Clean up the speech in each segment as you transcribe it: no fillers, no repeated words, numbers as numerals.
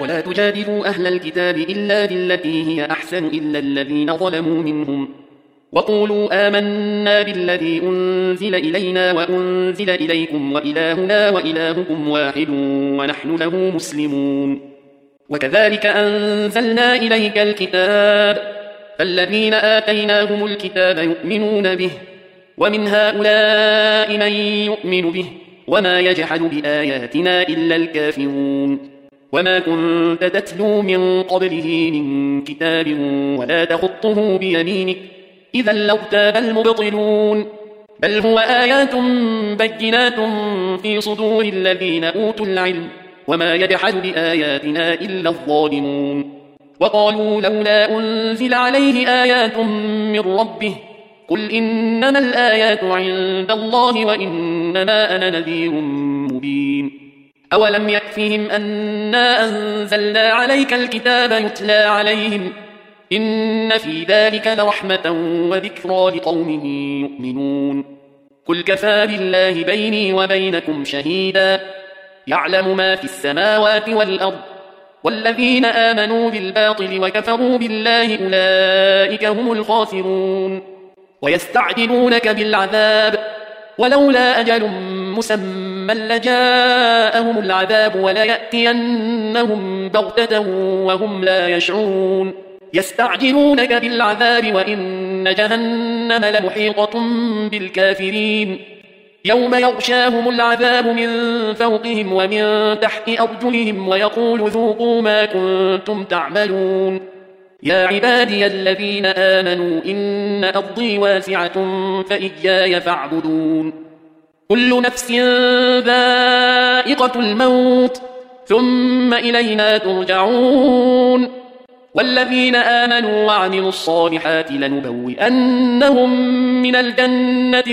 ولا تجادلوا أهل الكتاب إلا بالتي هي أحسن إلا الذين ظلموا منهم وقولوا آمنا بالذي أنزل إلينا وأنزل إليكم وإلهنا وإلهكم واحد ونحن له مسلمون وكذلك أنزلنا إليك الكتاب فالذين آتيناهم الكتاب يؤمنون به ومن هؤلاء من يؤمن به وما يجحد بآياتنا إلا الكافرون وما كنت تتلو من قبله من كتاب ولا تخطه بيمينك إذا لارتاب المبطلون بل هو آيات بينات في صدور الذين أوتوا العلم وما يجحد بآياتنا إلا الظالمون وقالوا لولا أنزل عليه آيات من ربه قل إنما الآيات عند الله وإنما أنا نذير مبين أولم يكفهم أنا أنزلنا عليك الكتاب يتلى عليهم إن في ذلك لرحمة وذكرى لقوم يؤمنون قل كفى بالله بيني وبينكم شهيدا يعلم ما في السماوات والأرض والذين آمنوا بالباطل وكفروا بالله أولئك هم الخاسرون ويستعجلونك بالعذاب ولولا أجل مسمى لجاءهم العذاب وليأتينهم بغتة وهم لا يشعرون يستعجلونك بالعذاب وإن جهنم لمحيطة بالكافرين يوم يغشاهم العذاب من فوقهم ومن تحت أرجلهم ويقول ذوقوا ما كنتم تعملون يا عبادي الذين آمنوا إن أرضي واسعة فإياي فاعبدون كل نفس ذائقة الموت ثم إلينا ترجعون والذين آمنوا وعملوا الصالحات لنبوئنهم من الجنة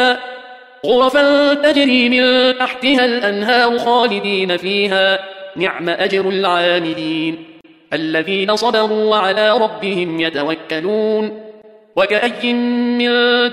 غرفا تجري من تحتها الأنهار خالدين فيها نعم أجر العاملين الذين صبروا وعلى ربهم يتوكلون وكأي من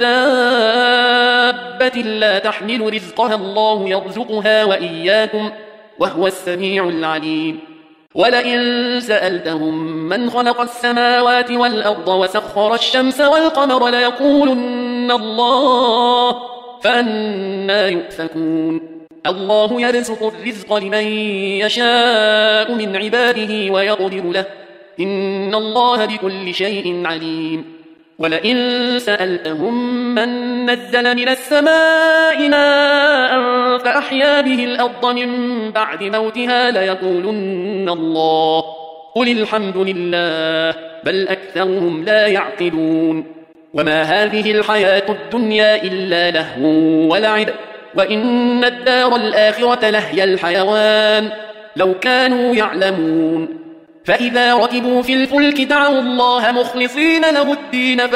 دابة لا تحمل رزقها الله يرزقها وإياكم وهو السميع العليم ولئن سألتهم من خلق السماوات والأرض وسخر الشمس والقمر ليقولن الله فأنى يؤفكون الله يرزق الرزق لمن يشاء من عباده ويقدر له إن الله بكل شيء عليم ولئن سألتهم من نزل من السماء ماء فأحيا به الأرض من بعد موتها ليقولن الله قل الحمد لله بل أكثرهم لا يعقلون وما هذه الحياة الدنيا إلا لهو ولعب وإن الدار الآخرة لهي الحيوان لو كانوا يعلمون فإذا ركبوا في الفلك دعوا الله مخلصين له الدين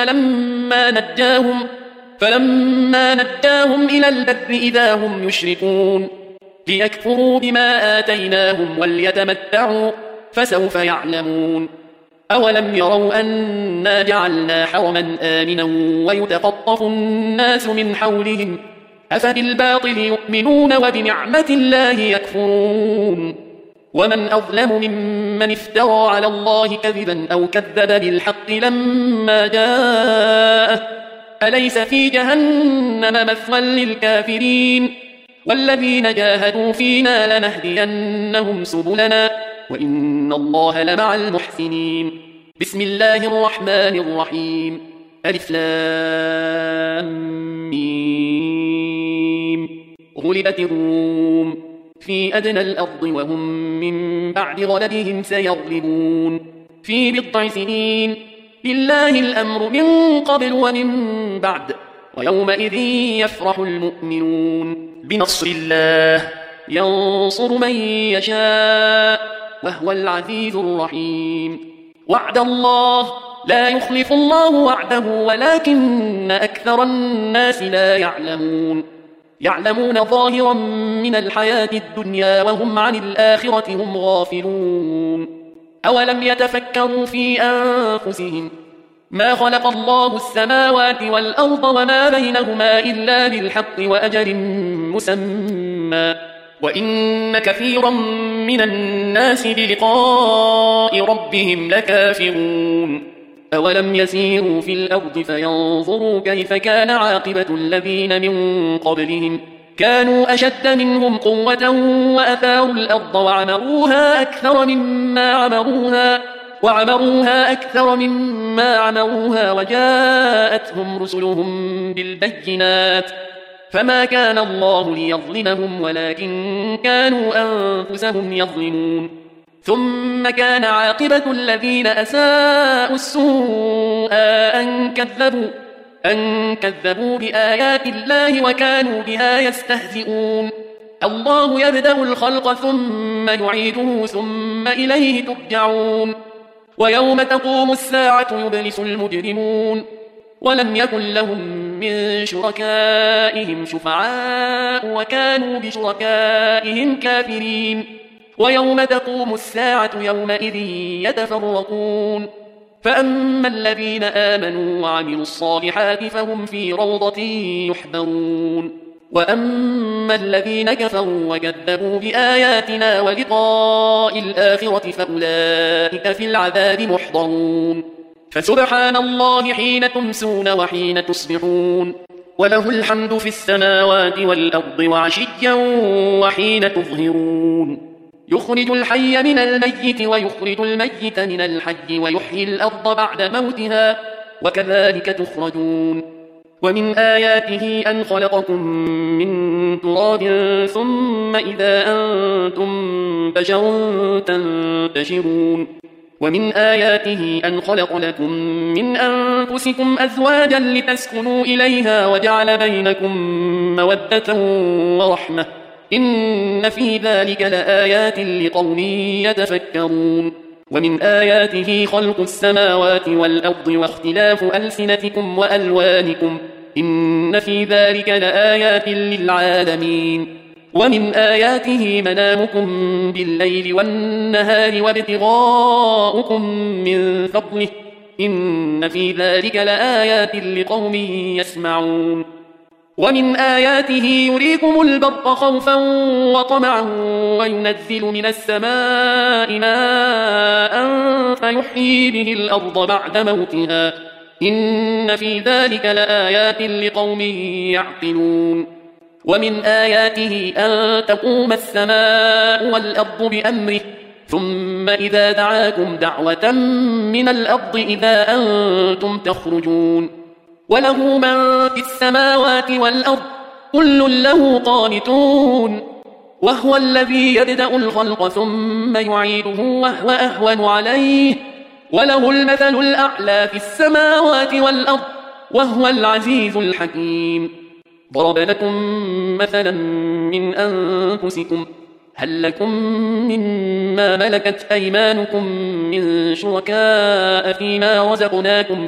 فلما نجاهم إلى البر إذا هم يشركون ليكفروا بما آتيناهم وليتمتعوا فسوف يعلمون أولم يروا أنا جعلنا حرما آمنا ويتخطف الناس من حولهم أفبالباطل يؤمنون وبنعمة الله يكفرون ومن أظلم ممن افترى على الله كذبا أو كذب بالحق لما جاءه أليس في جهنم مثوى للكافرين والذين جاهدوا فينا لنهدينهم سبلنا وإن الله لمع المحسنين بسم الله الرحمن الرحيم ألف لام ميم غلبت الروم في أدنى الأرض وهم من بعد غلبهم سيغلبون في بضع سنين لله الأمر من قبل ومن بعد ويومئذ يفرح المؤمنون بنصر الله ينصر من يشاء وهو العزيز الرحيم وعد الله لا يخلف الله وعده ولكن أكثر الناس لا يعلمون ظاهرا من الحياة الدنيا وهم عن الآخرة هم غافلون أولم يتفكروا في أنفسهم ما خلق الله السماوات والأرض وما بينهما إلا بالحق وأجل مسمى وإن كثيرا من الناس بلقاء ربهم لكافرون أولم يسيروا في الأرض فينظروا كيف كان عاقبة الذين من قبلهم كانوا أشد منهم قوة وأثاروا الأرض وعمروها أكثر مما عمروها وجاءتهم رسلهم بالبينات فما كان الله ليظلمهم ولكن كانوا أنفسهم يظلمون ثم كان عاقبة الذين أساءوا السوء أن كذبوا بآيات الله وكانوا بها يستهزئون الله يبدأ الخلق ثم يعيده ثم إليه ترجعون ويوم تقوم الساعة يبلس المجرمون ولم يكن لهم من شركائهم شفعاء وكانوا بشركائهم كافرين ويوم تقوم الساعة يومئذ يتفرقون فأما الذين آمنوا وعملوا الصالحات فهم في روضة يحبرون وأما الذين كفروا وكذبوا بآياتنا ولقاء الآخرة فأولئك في العذاب محضرون فسبحان الله حين تمسون وحين تصبحون وله الحمد في السماوات والأرض وعشيا وحين تظهرون يخرج الحي من الميت ويخرج الميت من الحي ويحيي الأرض بعد موتها وكذلك تخرجون ومن آياته أن خلقكم من تراب ثم إذا أنتم بشر تنتشرون ومن آياته أن خلق لكم من أنفسكم أزواجا لتسكنوا إليها وجعل بينكم مودة ورحمة إن في ذلك لآيات لقوم يتفكرون ومن آياته خلق السماوات والأرض واختلاف ألسنتكم وألوانكم إن في ذلك لآيات للعالمين ومن آياته منامكم بالليل والنهار وابتغاؤكم من فضله إن في ذلك لآيات لقوم يسمعون ومن آياته يريكم البرق خوفا وطمعا وينزل من السماء ماء فيحيي به الأرض بعد موتها إن في ذلك لآيات لقوم يعقلون ومن آياته أن تقوم السماء والأرض بأمره ثم إذا دعاكم دعوة من الأرض إذا أنتم تخرجون وله من في السماوات والأرض كل له قانتون وهو الذي يبدأ الخلق ثم يعيده وهو أهون عليه وله المثل الأعلى في السماوات والأرض وهو العزيز الحكيم ضرب لكم مثلا من أنفسكم هل لكم مما ملكت أيمانكم من شركاء فيما رزقناكم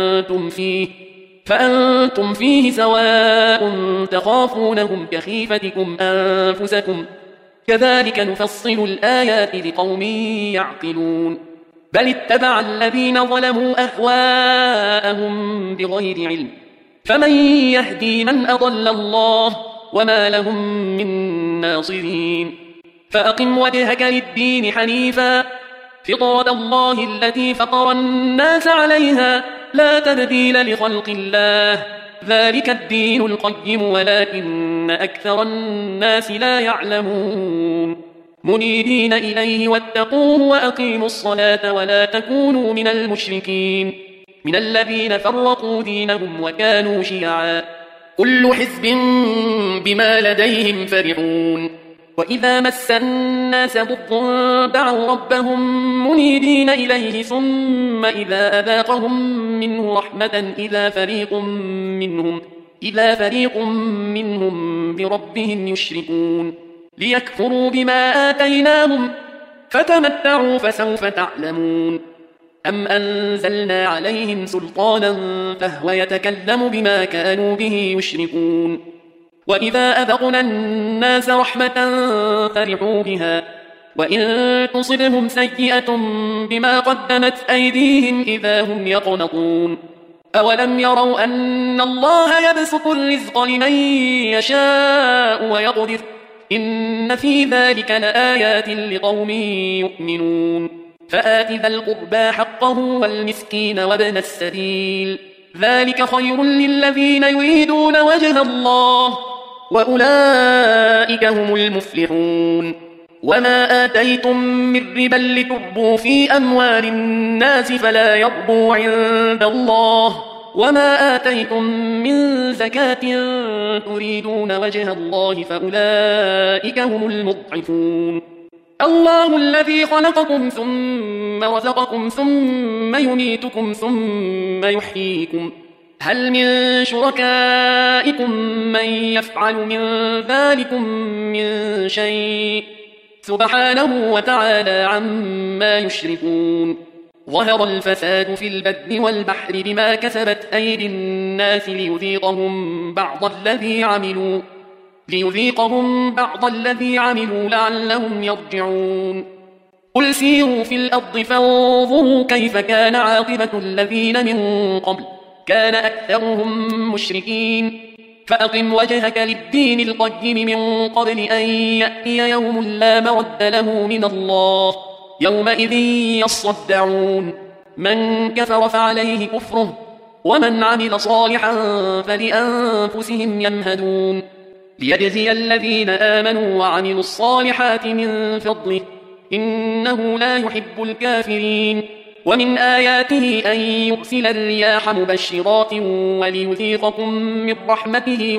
فأنتم فيه سواء تخافونهم كخيفتكم أنفسكم كذلك نفصل الآيات لقوم يعقلون بل اتبع الذين ظلموا أهواءهم بغير علم فمن يهدي من أضل الله وما لهم من ناصرين فأقم وجهك للدين حنيفا فطرة الله التي فطر الناس عليها لا تبديل لخلق الله ذلك الدين القيم ولكن أكثر الناس لا يعلمون منيبين إليه واتقوه وأقيموا الصلاة ولا تكونوا من المشركين من الذين فرقوا دينهم وكانوا شيعا كل حزب بما لديهم فرحون وإذا مس الناس ضر دعوا ربهم منيبين إليه ثم إذا أذاقهم منه رحمة إذا فريق منهم بربهم يشركون ليكفروا بما آتيناهم فتمتعوا فسوف تعلمون أم أنزلنا عليهم سلطانا فهو يتكلم بما كانوا به يشركون وإذا أذقنا الناس رحمة فرحوا بها وإن تصبهم سيئة بما قدمت أيديهم إذا هم يقنطون أولم يروا أن الله يبسط الرزق لمن يشاء ويقدر إن في ذلك لآيات لقوم يؤمنون فآت ذا القربى حقه والمسكين وابن السبيل ذلك خير للذين يريدون وجه الله وأولئك هم المفلحون وما آتيتم من ربا لتربوا في أموال الناس فلا يربو عند الله وما آتيتم من زكاة تريدون وجه الله فأولئك هم المضعفون الله الذي خلقكم ثم رزقكم ثم يميتكم ثم يحييكم هل من شركائكم من يفعل من ذلكم من شيء سبحانه وتعالى عما يشركون ظهر الفساد في البر والبحر بما كسبت أيدي الناس ليذيقهم بعض الذي عملوا لعلهم يرجعون قل سيروا في الأرض فانظروا كيف كان عاقبة الذين من قبل كان أكثرهم مشركين فأقم وجهك للدين القيم من قبل أن يأتي يوم لا مرد له من الله يومئذ يصدعون من كفر فعليه كفره ومن عمل صالحا فلأنفسهم يمهدون ليجزي الذين آمنوا وعملوا الصالحات من فضله إنه لا يحب الكافرين ومن آياته أن يرسل الرياح مبشرات وليذيقكم من رحمته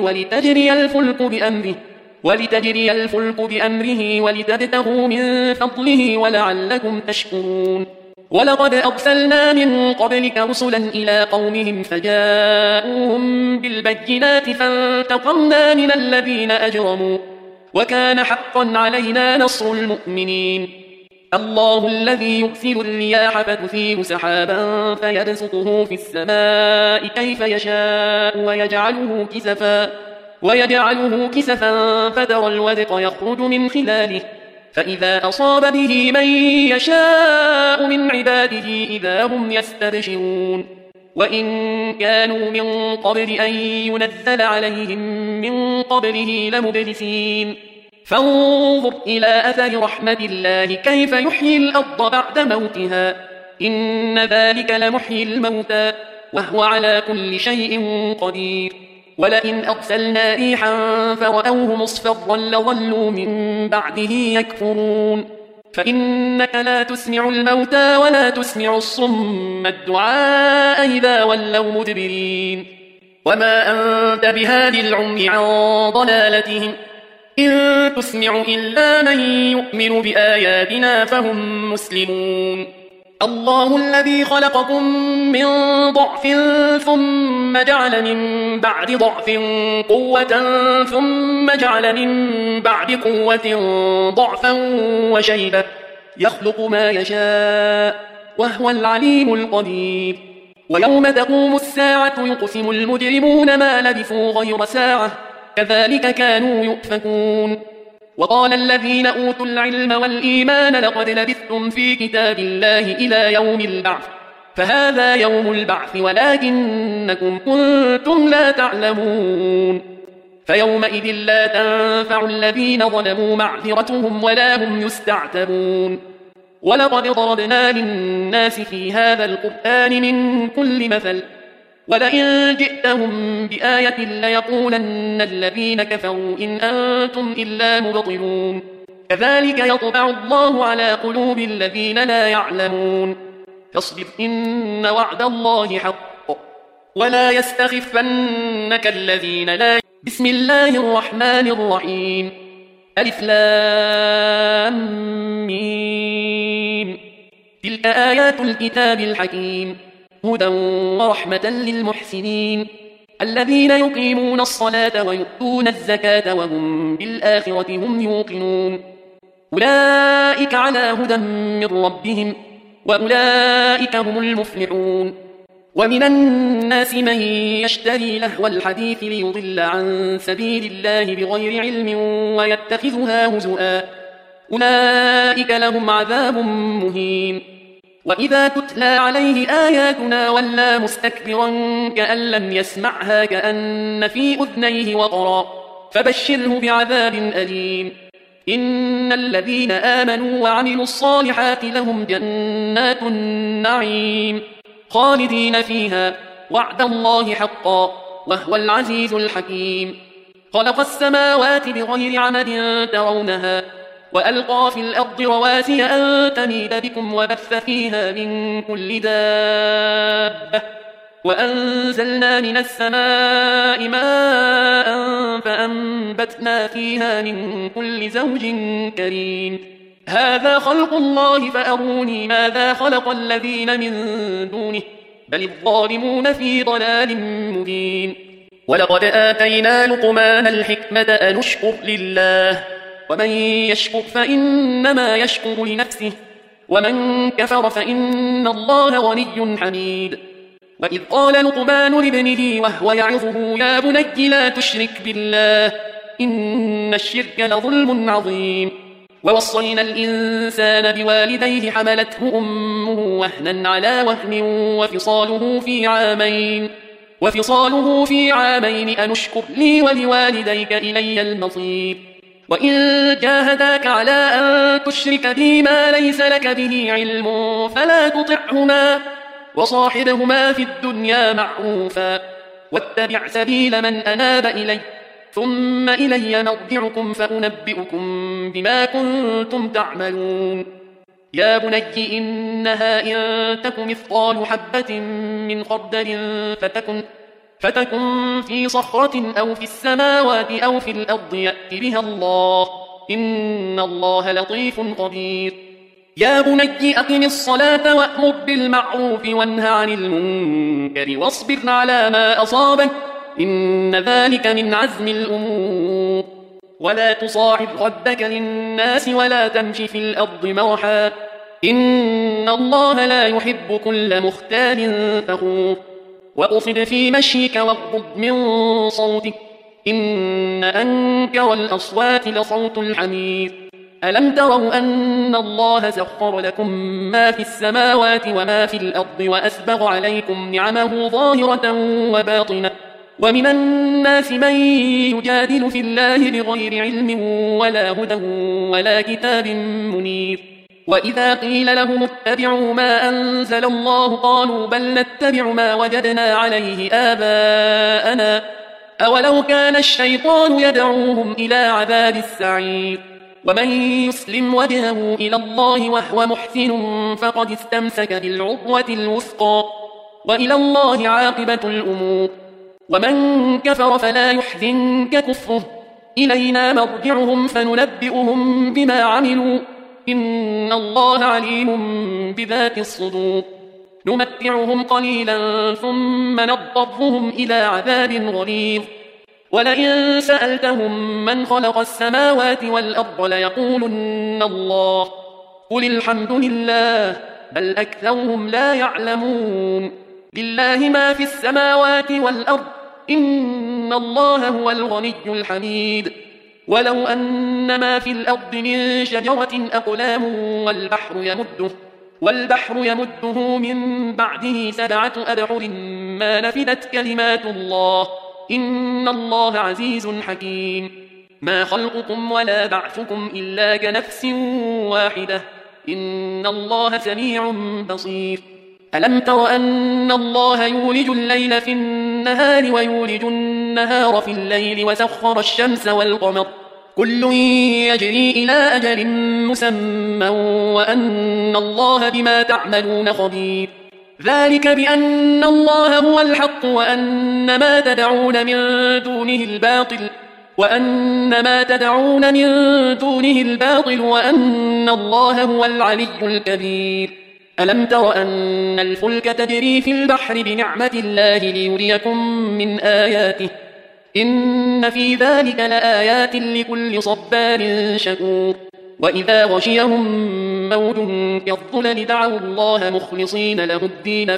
ولتجري الفلك بأمره ولتبتغوا من فضله ولعلكم تشكرون ولقد أرسلنا من قبلك رسلا إلى قومهم فجاءوهم بالبينات فانتقمنا من الذين أجرموا وكان حقا علينا نصر المؤمنين الله الذي يرسل الرياح فتثير سحابا فيبسطه في السماء كيف يشاء ويجعله كسفا فترى الودق يخرج من خلاله فإذا أصاب به من يشاء من عباده إذا هم يستبشرون وإن كانوا من قبل أن ينزل عليهم من قبله لمبلسين فانظر إلى أثر رحمة الله كيف يحيي الأرض بعد موتها إن ذلك لمحيي الموتى وهو على كل شيء قدير ولئن أرسلنا ريحا فرأوه مصفرا لظلوا من بعده يكفرون فإنك لا تسمع الموتى ولا تسمع الصم الدعاء إذا ولوا مدبرين وما أنت بهادي العمي عن ضلالتهم إن تسمع إلا من يؤمن بآياتنا فهم مسلمون الله الذي خلقكم من ضعف ثم جعل من بعد ضعف قوة ثم جعل من بعد قوة ضعفا وشيبة يخلق ما يشاء وهو العليم القدير ويوم تقوم الساعة يقسم المجرمون ما لبثوا غير ساعة كذلك كانوا يؤفكون وقال الذين أوتوا العلم والإيمان لقد لبثتم في كتاب الله إلى يوم البعث فهذا يوم البعث ولكنكم كنتم لا تعلمون فيومئذ لا تنفع الذين ظلموا معذرتهم ولا هم يستعتبون ولقد ضربنا للناس في هذا القرآن من كل مثل ولئن جئتهم بآية ليقولن الذين كفروا إن أنتم إلا مبطلون كذلك يطبع الله على قلوب الذين لا يعلمون فاصبر إن وعد الله حق ولا يستخفنك الذين لا بسم الله الرحمن الرحيم ألف لام ميم تلك آيات الكتاب الحكيم هدى ورحمة للمحسنين الذين يقيمون الصلاة ويؤتون الزكاة وهم بالآخرة هم يوقنون أولئك على هدى من ربهم وأولئك هم المفلحون ومن الناس من يشتري لهو الحديث ليضل عن سبيل الله بغير علم ويتخذها هزؤا أولئك لهم عذاب مهين وإذا تتلى عليه آياتنا ولى مستكبرا كأن لم يسمعها كأن في أذنيه وقرا فبشره بعذاب أليم. إن الذين آمنوا وعملوا الصالحات لهم جنات النعيم خالدين فيها وعد الله حقا وهو العزيز الحكيم. خلق السماوات بغير عمد ترونها وألقى في الأرض رواسي أن تميد بكم وبث فيها من كل دابة وأنزلنا من السماء ماء فأنبتنا فيها من كل زوج كريم. هذا خلق الله فأروني ماذا خلق الذين من دونه بل الظالمون في ضلال مبين. ولقد آتينا لقمان الحكمة أن اشكر لله ومن يشكر فإنما يشكر لنفسه ومن كفر فإن الله غني حميد. وإذ قال لقمان لابنه وهو يعظه يا بني لا تشرك بالله إن الشرك لظلم عظيم. ووصينا الإنسان بوالديه حملته أمه وهنا على وهن وفصاله في عامين أن اشكر لي ولوالديك إلي المصير. وإن جاهداك على أن تشرك بي ما ليس لك به علم فلا تطعهما وصاحبهما في الدنيا معروفا واتبع سبيل من أناب إلي ثم إلي مرجعكم فأنبئكم بما كنتم تعملون. يا بني إنها إن تك مثقال حبة من خردل فتكن في صخرة أو في السماوات أو في الأرض يأت بها الله إن الله لطيف خبير. يا بني أقم الصلاة وأمر بالمعروف وانه عن المنكر واصبر على ما أصابك إن ذلك من عزم الأمور. ولا تصاعد خدك للناس ولا تمش في الأرض مرحا إن الله لا يحب كل مختال فخور. واقصد في مشيك واغضض من صوتك إن أنكر الأصوات لصوت الحمير. ألم تروا أن الله سخر لكم ما في السماوات وما في الأرض وأسبغ عليكم نعمه ظاهرة وباطنة ومن الناس من يجادل في الله بغير علم ولا هدى ولا كتاب منير. وإذا قيل لهم اتبعوا ما أنزل الله قالوا بل نتبع ما وجدنا عليه آباءنا أولو كان الشيطان يدعوهم إلى عذاب السعير. ومن يسلم وجهه إلى الله وهو محسن فقد استمسك بالعروة الوثقى وإلى الله عاقبة الأمور. ومن كفر فلا يحزنك كفره إلينا مرجعهم فننبئهم بما عملوا إن الله عليم بذات الصدور. نمتعهم قليلا ثم نضطرهم إلى عذاب غليظ. ولئن سألتهم من خلق السماوات والأرض ليقولن الله قل الحمد لله بل أكثرهم لا يعلمون. لله ما في السماوات والأرض إن الله هو الغني الحميد. ولو أن ما في الأرض من شجرة أقلام والبحر يمده من بعده 7 أبحر ما نفدت كلمات الله إن الله عزيز حكيم. ما خلقكم ولا بعثكم إلا كنفس واحدة إن الله سميع بصير. ألم تر أن الله يولج الليل في النهار ويولج النهار في الليل وسخر الشمس والقمر كل يجري إلى أجل مسمى وأن الله بما تعملون خبير. ذلك بأن الله هو الحق وأن ما تدعون من دونه الباطل وأن الله هو العلي الكبير. ألم تر أن الفلك تجري في البحر بنعمة الله ليريكم من آياته إن في ذلك لآيات لكل صبار شكور. وإذا غشيهم موج كالظلل دعوا الله مخلصين له الدين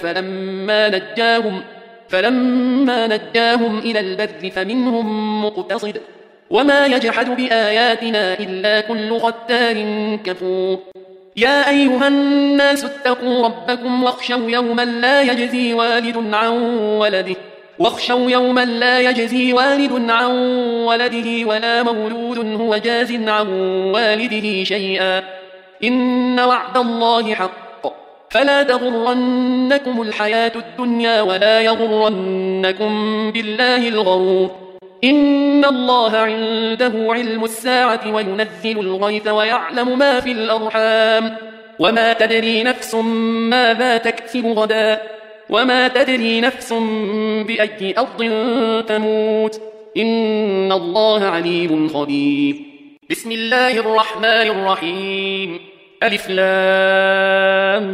فلما نجاهم إلى البر فمنهم مقتصد وما يجحد بآياتنا إلا كل ختار كفور. يا أيها الناس اتقوا ربكم واخشوا يوما لا يجزي والد عن ولده واخشوا يوما لا يجزي والد عن ولده ولا مولود هو جاز عن والده شيئا إن وعد الله حق فلا تغرنكم الحياة الدنيا ولا يغرنكم بالله الغرور إن الله عنده علم الساعة وينزل الغيث ويعلم ما في الأرحام وما تدري نفس ماذا تكسب غدا وما تدري نفس بأي أرض تموت إن الله عليم خبير بسم الله الرحمن الرحيم ألف لام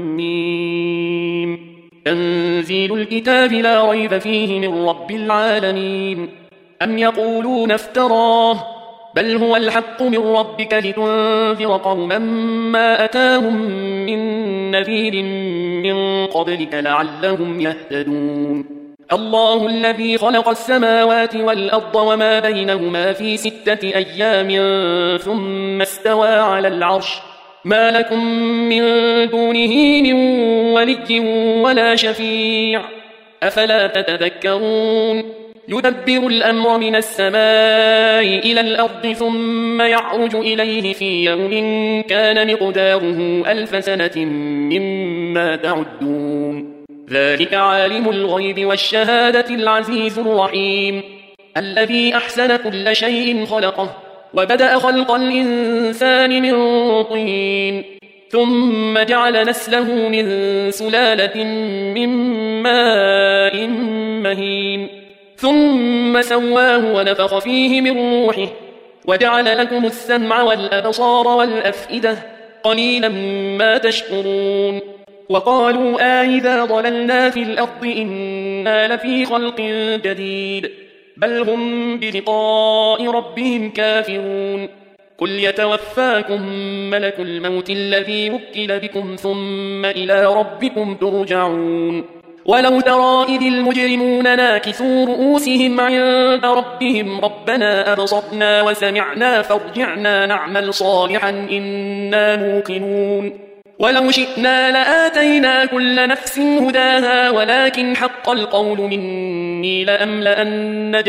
ميم تنزيل الكتاب لا ريب فيه من رب العالمين أم يقولون افتراه بل هو الحق من ربك لتنذر قوما ما أتاهم من نذير من قبلك لعلهم يهتدون الله الذي خلق السماوات والأرض وما بينهما في 6 أيام ثم استوى على العرش ما لكم من دونه من ولي ولا شفيع أفلا تتذكرون يدبر الأمر من السماء إلى الأرض ثم يعرج إليه في يوم كان مقداره 1000 سنة مما تعدون ذلك عالم الغيب والشهادة العزيز الرحيم الذي أحسن كل شيء خلقه وبدأ خلق الإنسان من طين ثم جعل نسله من سلالة من ماء مهين ثم سواه ونفخ فيه من روحه وجعل لكم السمع والأبصار والأفئدة قليلا ما تشكرون وقالوا إذا ضللنا في الأرض إنا لفي خلق جديد بل هم بلقاء ربهم كافرون قل يتوفاكم ملك الموت الذي وكل بكم ثم إلى ربكم ترجعون ولو ترى إذ المجرمون ناكسوا رؤوسهم عند ربهم ربنا أبصرنا وسمعنا فارجعنا نعمل صالحا إنا موقنون ولو شئنا لآتينا كل نفس هداها ولكن حق القول مني لأملأن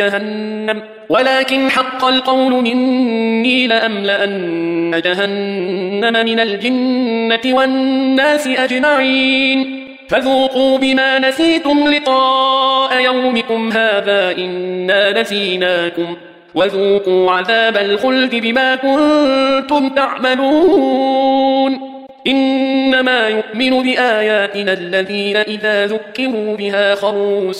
جهنم من الجنة والناس أجمعين فذوقوا بما نسيتم لقاء يومكم هذا إنا نسيناكم وذوقوا عذاب الخلد بما كنتم تعملون إنما يؤمن بآياتنا الذين إذا ذكروا بها خروا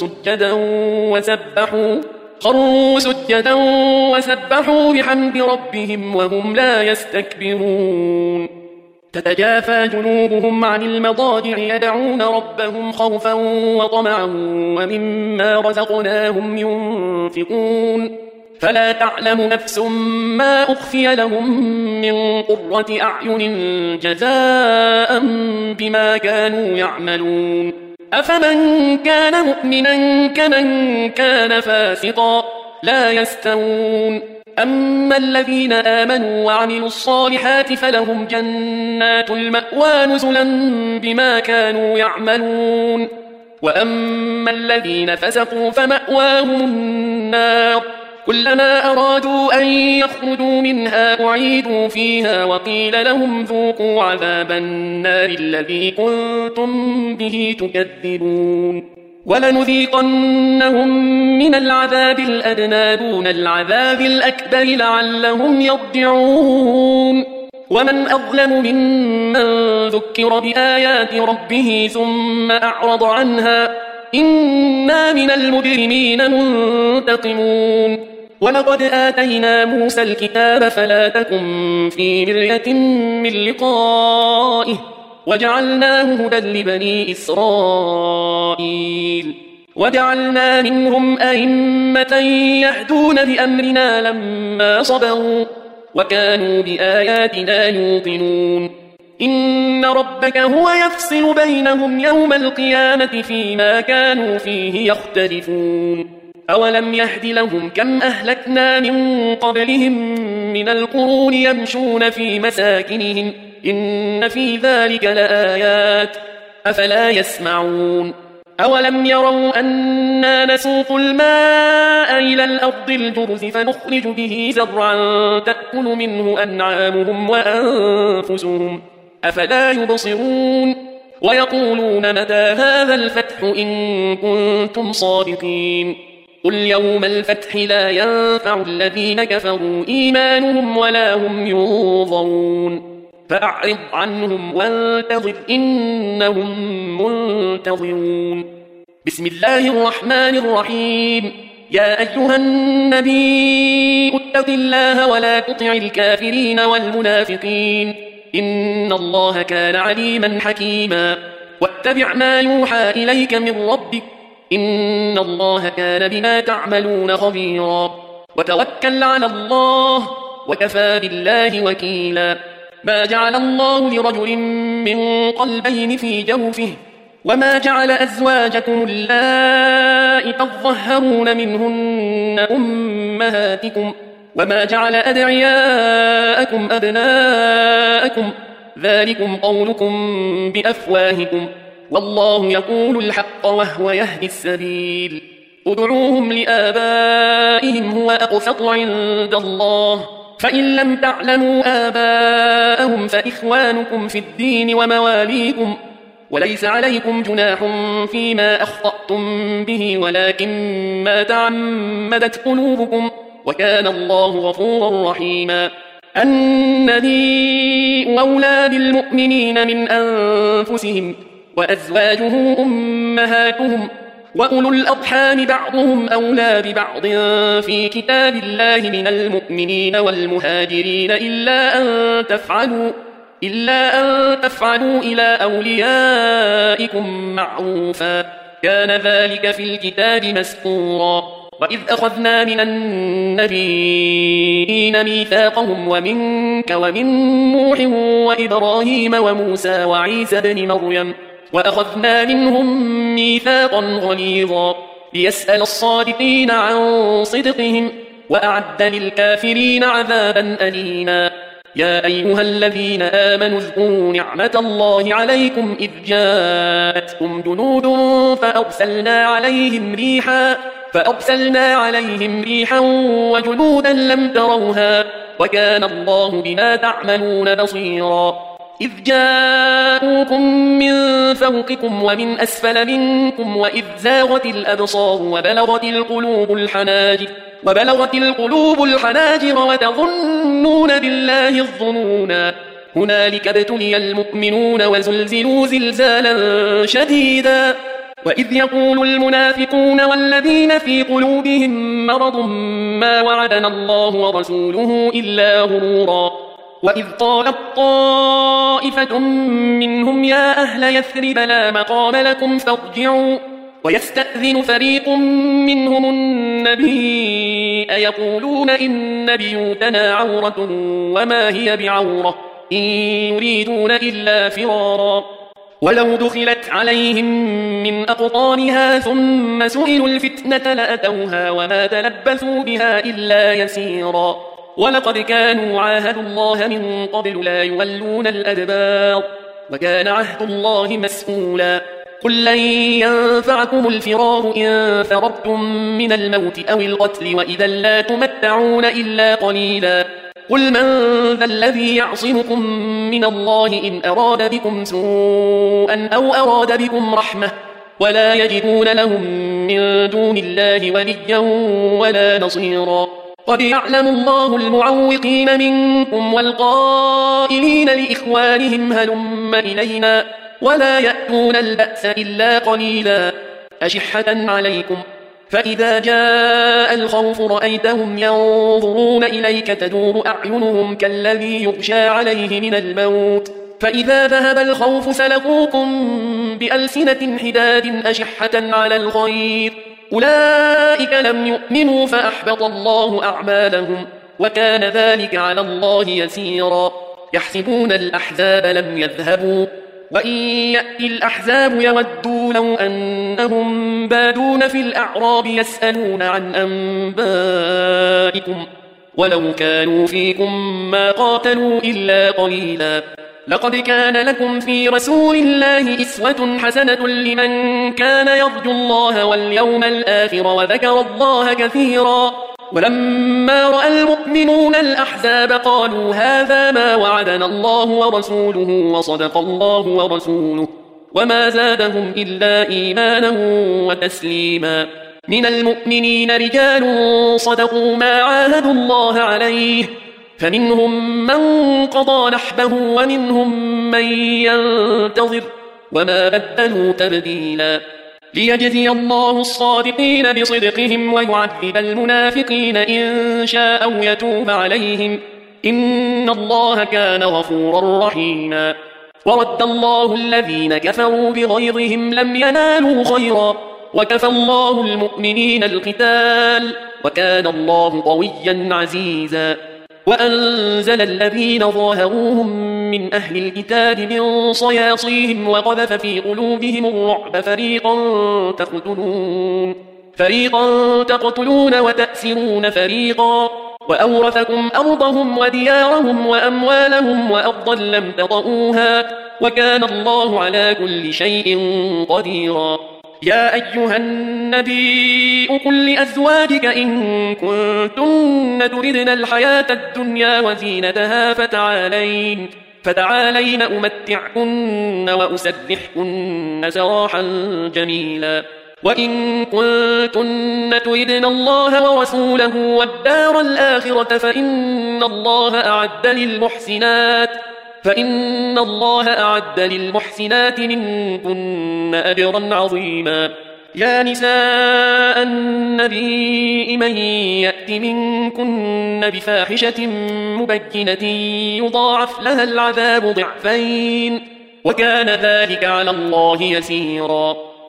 سجدا وسبحوا بحمد ربهم وهم لا يستكبرون تتجافى جنوبهم عن المضاجع يدعون ربهم خوفا وطمعا ومما رزقناهم ينفقون فلا تعلم نفس ما أخفي لهم من قرة أعين جزاء بما كانوا يعملون أفمن كان مؤمنا كمن كان فاسقا لا يستوون أما الذين آمنوا وعملوا الصالحات فلهم جنات المأوى نزلا بما كانوا يعملون وأما الذين فسقوا فمأواهم النار كلما أرادوا أن يخرجوا منها أعيدوا فيها وقيل لهم ذوقوا عذاب النار الذي كنتم به تكذبون ولنذيقنهم من العذاب الأدنى دون العذاب الأكبر لعلهم يرجعون ومن أظلم ممن ذكر بآيات ربه ثم أعرض عنها إنا من المجرمين منتقمون ولقد آتينا موسى الكتاب فلا تكن في مرية من لقائه وجعلناه هدى لبني إسرائيل وجعلنا منهم أئمة يهدون بأمرنا لما صبروا وكانوا بآياتنا يوقنون إن ربك هو يفصل بينهم يوم القيامة فيما كانوا فيه يختلفون أولم يهد لهم كم أهلكنا من قبلهم من القرون يمشون في مساكنهم إن في ذلك لآيات أفلا يسمعون أولم يروا أنا نسوق الماء إلى الأرض الجرز فنخرج به زرعا تأكل منه أنعامهم وأنفسهم أفلا يبصرون ويقولون متى هذا الفتح إن كنتم صادقين قل يوم الفتح لا ينفع الذين كفروا إيمانهم ولا هم ينظرون فأعرض عنهم وانتظر إنهم منتظرون بسم الله الرحمن الرحيم يا أيها النبي اتق الله ولا تطع الكافرين والمنافقين إن الله كان عليما حكيما واتبع ما يوحى إليك من ربك إن الله كان بما تعملون خبيرا وتوكل على الله وكفى بالله وكيلا ما جعل الله لرجل من قلبين في جوفه وما جعل أزواجكم اللائي تظهرون منهن أمهاتكم وما جعل أدعياءكم أبناءكم ذلكم قولكم بأفواهكم والله يقول الحق وهو يهدي السبيل ادعوهم لآبائهم هو أقسط عند الله فإن لم تعلموا آباءهم فإخوانكم في الدين ومواليكم وليس عليكم جناح فيما أخطأتم به ولكن ما تعمدت قلوبكم وكان الله غفورا رحيما النبي أولى بالمؤمنين من أنفسهم وأزواجه أمهاتهم وأولو الأرحام بعضهم أولى ببعض في كتاب الله من المؤمنين والمهاجرين إلا أن تفعلوا إلى أوليائكم معروفا كان ذلك في الكتاب مسطورا وإذ أخذنا من النبيين ميثاقهم ومنك ومن نوح وإبراهيم وموسى وعيسى بن مريم وأخذنا منهم ميثاقا غليظا ليسأل الصادقين عن صدقهم وأعد للكافرين عذابا أليما يا أيها الذين آمنوا اذكروا نعمة الله عليكم إذ جاءتكم جنود فأرسلنا عليهم ريحا وجنودا لم تروها وكان الله بما تعملون بصيرا إذ جاءوكم من فوقكم ومن أسفل منكم وإذ زاغت الأبصار وبلغت القلوب الحناجر وتظنون بالله الظنونا هنالك ابتلي المؤمنون وزلزلوا زلزالا شديدا وإذ يقول المنافقون والذين في قلوبهم مرض ما وعدنا الله ورسوله إلا غرورا وإذ قالت طائفة منهم يا أهل يثرب لا مقام لكم فارجعوا ويستأذن فريق منهم النبي أيقولون إن بيوتنا عورة وما هي بعورة إن يريدون إلا فرارا ولو دخلت عليهم من أقطارها ثم سئلوا الفتنة لأتوها وما تلبثوا بها إلا يسيرا ولقد كانوا عاهدوا الله من قبل لا يولون الأدبار وكان عهد الله مسؤولا قل لن ينفعكم الفرار إن فررتم من الموت أو القتل وإذا لا تمتعون إلا قليلا قل من ذا الذي يعصمكم من الله إن أراد بكم سوءا أو أراد بكم رحمة ولا يجدون لهم من دون الله وليا ولا نصيرا قد يعلم الله المعوقين منكم والقائلين لإخوانهم هلم إلينا ولا يأتون البأس إلا قليلا أشحة عليكم فإذا جاء الخوف رأيتهم ينظرون إليك تدور أعينهم كالذي يغشى عليه من الموت فإذا ذهب الخوف سلقوكم بألسنة حداد أشحة على الخير أولئك لم يؤمنوا فأحبط الله أعمالهم وكان ذلك على الله يسيرا يحسبون الأحزاب لم يذهبوا وإن يأتي الأحزاب يودوا لو أنهم بادون في الأعراب يسألون عن أنبائكم ولو كانوا فيكم ما قاتلوا إلا قليلا لقد كان لكم في رسول الله إسوة حسنة لمن كان يرجو الله واليوم الآخر وذكر الله كثيرا. ولما رأى المؤمنون الأحزاب قالوا هذا ما وعدنا الله ورسوله وصدق الله ورسوله وما زادهم إلا إيمانا وتسليما. من المؤمنين رجال صدقوا ما عاهدوا الله عليه فمنهم من قضى نحبه ومنهم من ينتظر وما بدلوا تبديلا. ليجزي الله الصادقين بصدقهم ويعذب المنافقين إن شاء أو يتوب عليهم إن الله كان غفورا رحيما. ورد الله الذين كفروا بغيظهم لم ينالوا خيرا وكفى الله المؤمنين القتال وكان الله قويا عزيزا. وأنزل الذين ظاهروهم من أهل الكتاب من صياصيهم وقذف في قلوبهم الرعب فريقا تقتلون وتأسرون فريقا وأورثكم أرضهم وديارهم وأموالهم وأرضا لم تطئوها وكان الله على كل شيء قديرا. يا أيها النبي قل لأزواجك إن كنتن تردن الحياة الدنيا وزينتها فتعالين أمتعكن وأسرحكن سراحا جميلا. وإن كنتن تردن الله ورسوله والدار الآخرة فإن الله أعد للمحسنات منكن أجرا عظيما. يا نساء النبي من يأت منكن بفاحشة مبينة يضاعف لها العذاب ضعفين وكان ذلك على الله يسيرا.